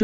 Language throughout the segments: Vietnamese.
Chương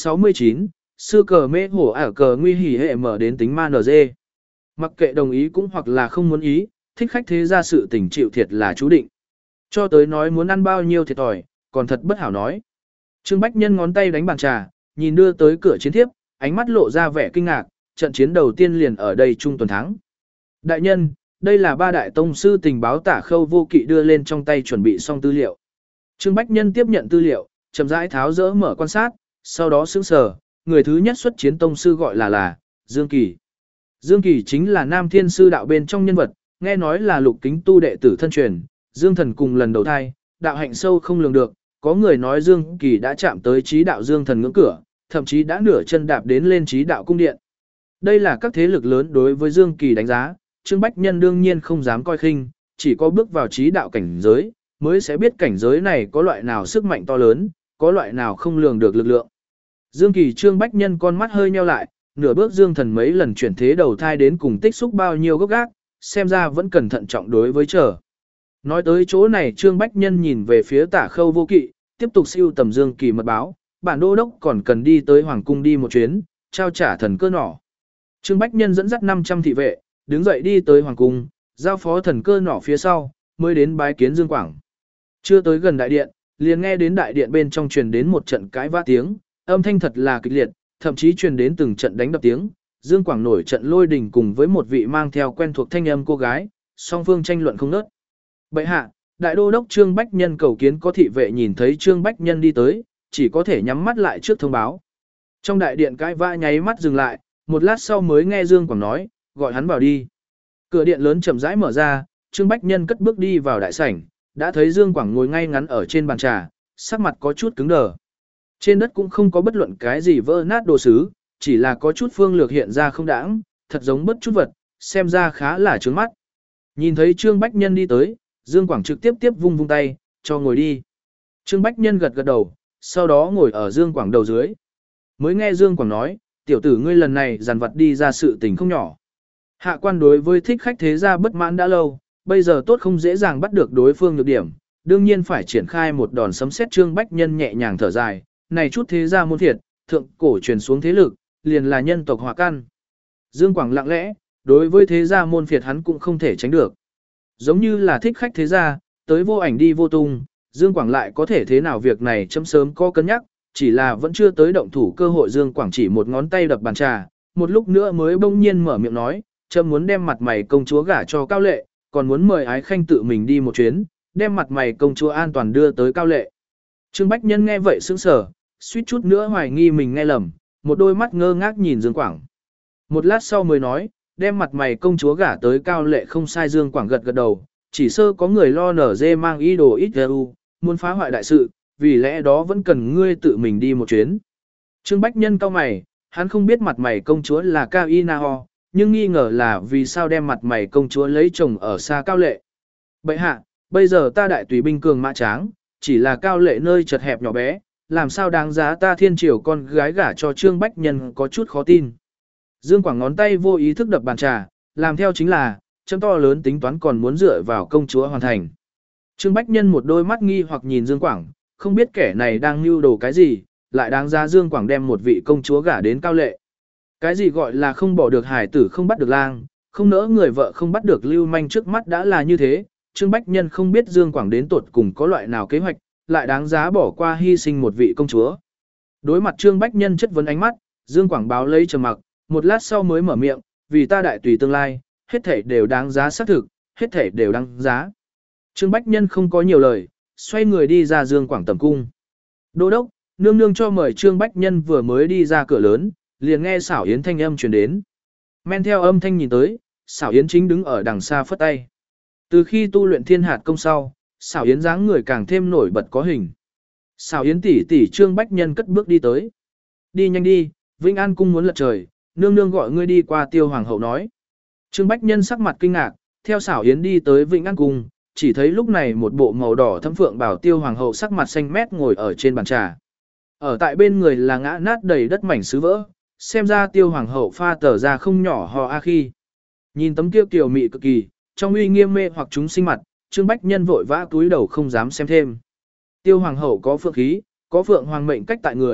769, sư cờ mê hổ ả cờ nguy hỉ hệ mở đến tính ma NG. Mặc kệ đồng ý cũng hoặc là không muốn ý, thích khách thế ra sự tình chịu thiệt là chú định. Cho tới nói muốn ăn bao nhiêu thiệt thòi, còn thật bất hảo nói. Trương Bách Nhân ngón tay đánh bàn trà, nhìn đưa tới cửa chiến thiếp, ánh mắt lộ ra vẻ kinh ngạc, trận chiến đầu tiên liền ở đây trung tuần thắng. Đại nhân, đây là ba đại tông sư tình báo Tả Khâu Vô Kỵ đưa lên trong tay chuẩn bị xong tư liệu. Trương Bách Nhân tiếp nhận tư liệu, chậm rãi tháo dỡ mở quan sát, sau đó sững sờ, người thứ nhất xuất chiến tông sư gọi là Dương Kỳ. Dương Kỳ chính là Nam Thiên Sư đạo bên trong nhân vật, nghe nói là Lục Kính Tu đệ tử thân truyền, Dương Thần cùng lần đầu thai, đạo hạnh sâu không lường được, có người nói Dương Kỳ đã chạm tới trí đạo Dương Thần ngưỡng cửa, thậm chí đã nửa chân đạp đến lên trí đạo cung điện. Đây là các thế lực lớn đối với Dương Kỳ đánh giá, Trương Bách Nhân đương nhiên không dám coi khinh, chỉ có bước vào trí đạo cảnh giới, mới sẽ biết cảnh giới này có loại nào sức mạnh to lớn, có loại nào không lường được lực lượng. Dương Kỳ Trương Bách Nhân con mắt hơi nheo lại, nửa bước Dương Thần mấy lần chuyển thế đầu thai đến cùng tích xúc bao nhiêu gốc gác, xem ra vẫn cần thận trọng đối với trở. Nói tới chỗ này Trương Bách Nhân nhìn về phía Tả Khâu Vô Kỵ, tiếp tục siêu tầm Dương Kỳ mật báo, bản đô đốc còn cần đi tới Hoàng Cung đi một chuyến, trao trả thần cơ nỏ. Trương Bách Nhân dẫn dắt 500 thị vệ, đứng dậy đi tới Hoàng Cung, giao phó thần cơ nỏ phía sau, mới đến bái kiến Dương Quảng. Chưa tới gần đại điện, liền nghe đến đại điện bên trong truyền đến một trận cãi vã tiếng, âm thanh thật là kịch liệt, thậm chí truyền đến từng trận đánh đập tiếng. Dương Quảng nổi trận lôi đình cùng với một vị mang theo quen thuộc thanh âm cô gái, song phương tranh luận không ngớt. Bệ hạ, đại đô đốc Trương Bách Nhân cầu kiến có thị vệ nhìn thấy Trương Bách Nhân đi tới, chỉ có thể nhắm mắt lại trước thông báo. Trong đại điện cãi vã nháy mắt dừng lại, một lát sau mới nghe Dương Quảng nói, gọi hắn vào đi. Cửa điện lớn chậm rãi mở ra, Trương Bách Nhân cất bước đi vào đại sảnh, đã thấy Dương Quảng ngồi ngay ngắn ở trên bàn trà, sắc mặt có chút cứng đờ. Trên đất cũng không có bất luận cái gì vỡ nát đồ sứ, chỉ là có chút phương lược hiện ra không đãng, thật giống bất chút vật, xem ra khá là trướng mắt. Nhìn thấy Trương Bách Nhân đi tới, Dương Quảng trực tiếp vung vung tay, cho ngồi đi. Trương Bách Nhân gật gật đầu, sau đó ngồi ở Dương Quảng đầu dưới. Mới nghe Dương Quảng nói, tiểu tử ngươi lần này dàn vật đi ra sự tình không nhỏ. Hạ quan đối với thích khách thế gia bất mãn đã lâu, bây giờ tốt không dễ dàng bắt được đối phương nhược điểm, đương nhiên phải triển khai một đòn sấm sét. Trương Bách Nhân nhẹ nhàng thở dài, này chút thế gia môn thiệt, thượng cổ truyền xuống thế lực, liền là nhân tộc hỏa căn. Dương Quảng lặng lẽ, đối với thế gia môn phiệt hắn cũng không thể tránh được. Giống như là thích khách thế gia, tới vô ảnh đi vô tung, Dương Quảng lại có thể thế nào việc này chấm sớm có cân nhắc, chỉ là vẫn chưa tới động thủ cơ hội. Dương Quảng chỉ một ngón tay đập bàn trà, một lúc nữa mới bỗng nhiên mở miệng nói, chấm muốn đem mặt mày công chúa gả cho Cao Lệ, còn muốn mời Ái Khanh tự mình đi một chuyến, đem mặt mày công chúa an toàn đưa tới Cao Lệ. Trương Bách Nhân nghe vậy sững sờ, suýt chút nữa hoài nghi mình nghe lầm, một đôi mắt ngơ ngác nhìn Dương Quảng. Một lát sau mới nói, đem mặt mày công chúa gả tới Cao Lệ không sai. Dương Quảng gật gật đầu, chỉ sơ có người lo nở dê mang ý đồ ít muốn phá hoại đại sự, vì lẽ đó vẫn cần ngươi tự mình đi một chuyến. Trương Bách Nhân cau mày, hắn không biết mặt mày công chúa là Cao Y Na Ho, nhưng nghi ngờ là vì sao đem mặt mày công chúa lấy chồng ở xa Cao Lệ. Bệ hạ, bây giờ ta đại tùy binh cường mã tráng, chỉ là Cao Lệ nơi chật hẹp nhỏ bé, làm sao đáng giá ta thiên triều con gái gả cho Trương Bách Nhân có chút khó tin. Dương Quảng ngón tay vô ý thức đập bàn trà, làm theo chính là, chấm to lớn tính toán còn muốn dựa vào công chúa hoàn thành. Trương Bách Nhân một đôi mắt nghi hoặc nhìn Dương Quảng, không biết kẻ này đang mưu đồ cái gì, lại đáng giá Dương Quảng đem một vị công chúa gả đến Cao Lệ. Cái gì gọi là không bỏ được hải tử không bắt được lang, không nỡ người vợ không bắt được lưu manh, trước mắt đã là như thế. Trương Bách Nhân không biết Dương Quảng đến tuột cùng có loại nào kế hoạch, lại đáng giá bỏ qua hy sinh một vị công chúa. Đối mặt Trương Bách Nhân chất vấn ánh mắt, Dương Quảng báo lấy trầm mặc, một lát sau mới mở miệng, vì ta đại tùy tương lai, hết thảy đều đáng giá xác thực, hết thảy đều đáng giá. Trương Bách Nhân không có nhiều lời, xoay người đi ra Dương Quảng tầm cung. Đô đốc, nương nương cho mời. Trương Bách Nhân vừa mới đi ra cửa lớn, liền nghe Xảo Yến thanh âm truyền đến. Men theo âm thanh nhìn tới, Xảo Yến chính đứng ở đằng xa phất tay. Từ khi tu luyện thiên hạt công sau, Xảo Yến dáng người càng thêm nổi bật có hình. Xảo Yến tỷ tỷ. Trương Bách Nhân cất bước đi tới. Đi nhanh đi, Vĩnh An cung muốn lật trời, nương nương gọi ngươi đi qua. Tiêu hoàng hậu nói. Trương Bách Nhân sắc mặt kinh ngạc, theo Xảo Yến đi tới Vĩnh An cung, chỉ thấy lúc này một bộ màu đỏ thâm phượng bảo Tiêu hoàng hậu sắc mặt xanh mét ngồi ở trên bàn trà. Ở tại bên người là ngã nát đầy đất mảnh sứ vỡ, xem ra Tiêu hoàng hậu pha tờ ra không nhỏ ho a khi. Nhìn tấm kia kiều mị cực kỳ, trong uy nghiêm mê hoặc chúng sinh mặt, Trương Bách Nhân vội vã túi đầu không dám xem thêm. Tiêu hoàng hậu có phượng khí, có phượng hoàng mệnh cách tại người,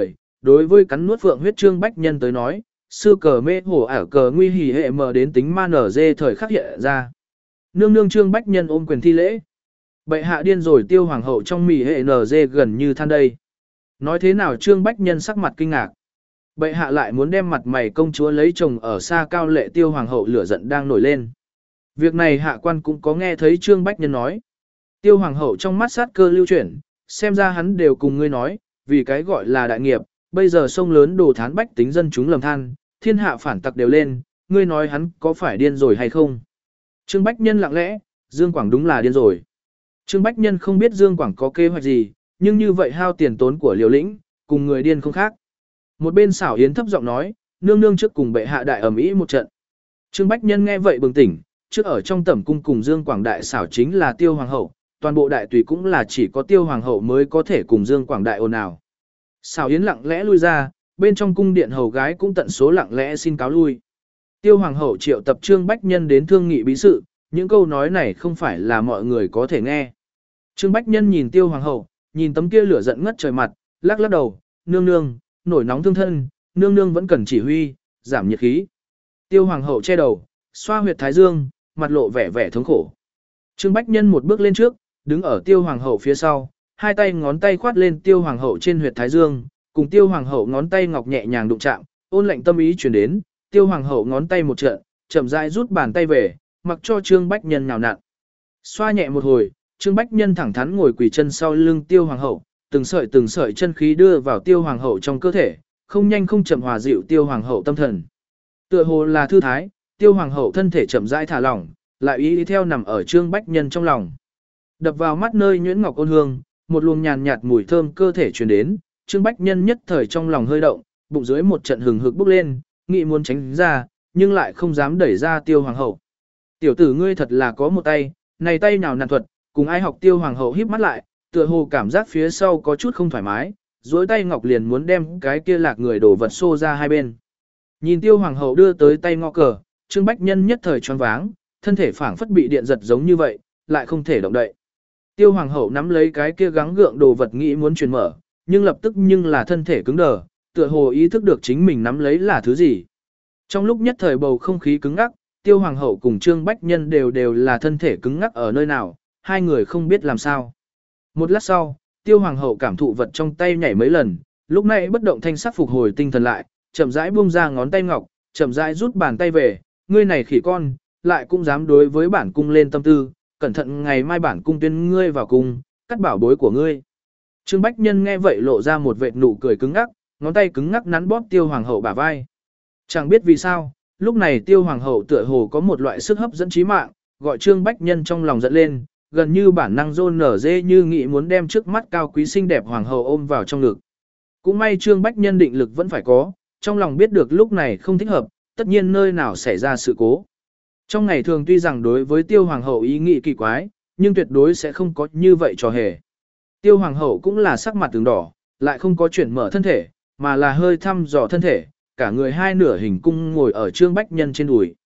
đối với cắn nuốt phượng huyết Trương Bách Nhân tới nói, sư cờ mê hổ ả cờ nguy hỉ hệ mở đến tính ma nở dê thời khắc hiện ra. Nương nương Trương Bách Nhân ôm quyền thi lễ. Bệ hạ điên rồi Tiêu hoàng hậu trong mì hệ nở dê gần như than đây. Nói thế nào Trương Bách Nhân sắc mặt kinh ngạc. Bệ hạ lại muốn đem mặt mày công chúa lấy chồng ở xa cao lệ Tiêu hoàng hậu lửa giận đang nổi lên. Việc này hạ quan cũng có nghe thấy Trương Bách Nhân nói. Tiêu hoàng hậu trong mắt sát cơ lưu chuyển, xem ra hắn đều cùng ngươi nói, vì cái gọi là đại nghiệp, bây giờ sông lớn đổ thán bách tính dân chúng lầm than, thiên hạ phản tặc đều lên, ngươi nói hắn có phải điên rồi hay không? Trương Bách Nhân lặng lẽ, Dương Quảng đúng là điên rồi. Trương Bách Nhân không biết Dương Quảng có kế hoạch gì, nhưng như vậy hao tiền tốn của Liều Lĩnh, cùng người điên không khác. Một bên xảo yến thấp giọng nói, nương nương trước cùng bệ hạ đại ầm ĩ một trận. Trương Bách Nhân nghe vậy bừng tỉnh, trước ở trong tẩm cung cùng Dương Quảng đại xảo chính là Tiêu hoàng hậu, toàn bộ đại tùy cũng là chỉ có Tiêu hoàng hậu mới có thể cùng Dương Quảng đại ồn ào. Xảo yến lặng lẽ lui ra, bên trong cung điện hầu gái cũng tận số lặng lẽ xin cáo lui. Tiêu hoàng hậu triệu tập Trương Bách Nhân đến thương nghị bí sự, những câu nói này không phải là mọi người có thể nghe. Trương Bách Nhân nhìn Tiêu hoàng hậu, nhìn tấm kia lửa giận ngất trời mặt, lắc lắc đầu, nương nương, nổi nóng thương thân, nương nương vẫn cần chỉ huy, giảm nhiệt khí. Tiêu hoàng hậu che đầu, xoa huyệt thái dương, mặt lộ vẻ vẻ thống khổ. Trương Bách Nhân một bước lên trước, đứng ở Tiêu hoàng hậu phía sau, hai tay ngón tay khoát lên Tiêu hoàng hậu trên huyệt thái dương, cùng Tiêu hoàng hậu ngón tay ngọc nhẹ nhàng đụng chạm, ôn lạnh tâm ý truyền đến, Tiêu hoàng hậu ngón tay một trận, chậm rãi rút bàn tay về, mặc cho Trương Bách Nhân nhào nặn. Xoa nhẹ một hồi, Trương Bách Nhân thẳng thắn ngồi quỳ chân sau lưng Tiêu hoàng hậu, từng sợi chân khí đưa vào Tiêu hoàng hậu trong cơ thể, không nhanh không chậm hòa dịu Tiêu hoàng hậu tâm thần. Tựa hồ là thư thái, Tiêu hoàng hậu thân thể chậm rãi thả lỏng, lại ý theo nằm ở Trương Bách Nhân trong lòng. Đập vào mắt nơi nhuyễn ngọc ôn hương, một luồng nhàn nhạt mùi thơm cơ thể truyền đến, Trương Bách Nhân nhất thời trong lòng hơi động, bụng dưới một trận hừng hực bốc lên, nghĩ muốn tránh ra, nhưng lại không dám đẩy ra Tiêu hoàng hậu. Tiểu tử ngươi thật là có một tay, này tay nào nàn thuật, cùng ai học Tiêu hoàng hậu híp mắt lại, tựa hồ cảm giác phía sau có chút không thoải mái, duỗi tay ngọc liền muốn đem cái kia lạc người đổ vật xô ra hai bên. Nhìn Tiêu hoàng hậu đưa tới tay ngọ cờ, Trương Bách Nhân nhất thời choáng váng, thân thể phảng phất bị điện giật giống như vậy, lại không thể động đậy. Tiêu hoàng hậu nắm lấy cái kia gắng gượng đồ vật nghĩ muốn truyền mở, nhưng lập tức nhưng là thân thể cứng đờ, tựa hồ ý thức được chính mình nắm lấy là thứ gì. Trong lúc nhất thời bầu không khí cứng ngắc, Tiêu hoàng hậu cùng Trương Bách Nhân đều là thân thể cứng ngắc ở nơi nào, hai người không biết làm sao. Một lát sau, Tiêu hoàng hậu cảm thụ vật trong tay nhảy mấy lần, lúc này bất động thanh sắc phục hồi tinh thần lại, chậm rãi buông ra ngón tay ngọc, chậm rãi rút bàn tay về, ngươi này khỉ con, lại cũng dám đối với bản cung lên tâm tư, cẩn thận ngày mai bản cung tuyên ngươi vào cung, cắt bảo bối của ngươi. Trương Bách Nhân nghe vậy lộ ra một vệt nụ cười cứng ngắc, ngón tay cứng ngắc nắn bóp Tiêu hoàng hậu bả vai. Chẳng biết vì sao, lúc này Tiêu hoàng hậu tựa hồ có một loại sức hấp dẫn trí mạng, gọi Trương Bách Nhân trong lòng giận lên, gần như bản năng rôn nở dê như nghĩ muốn đem trước mắt cao quý xinh đẹp hoàng hậu ôm vào trong ngực. Cũng may Trương Bách Nhân định lực vẫn phải có, trong lòng biết được lúc này không thích hợp, tất nhiên nơi nào xảy ra sự cố. Trong ngày thường tuy rằng đối với Tiêu hoàng hậu ý nghĩ kỳ quái, nhưng tuyệt đối sẽ không có như vậy trò hề. Tiêu hoàng hậu cũng là sắc mặt từng đỏ, lại không có chuyển mở thân thể, mà là hơi thăm dò thân thể, cả người hai nửa hình cung ngồi ở Trương Bách Nhân trên đùi.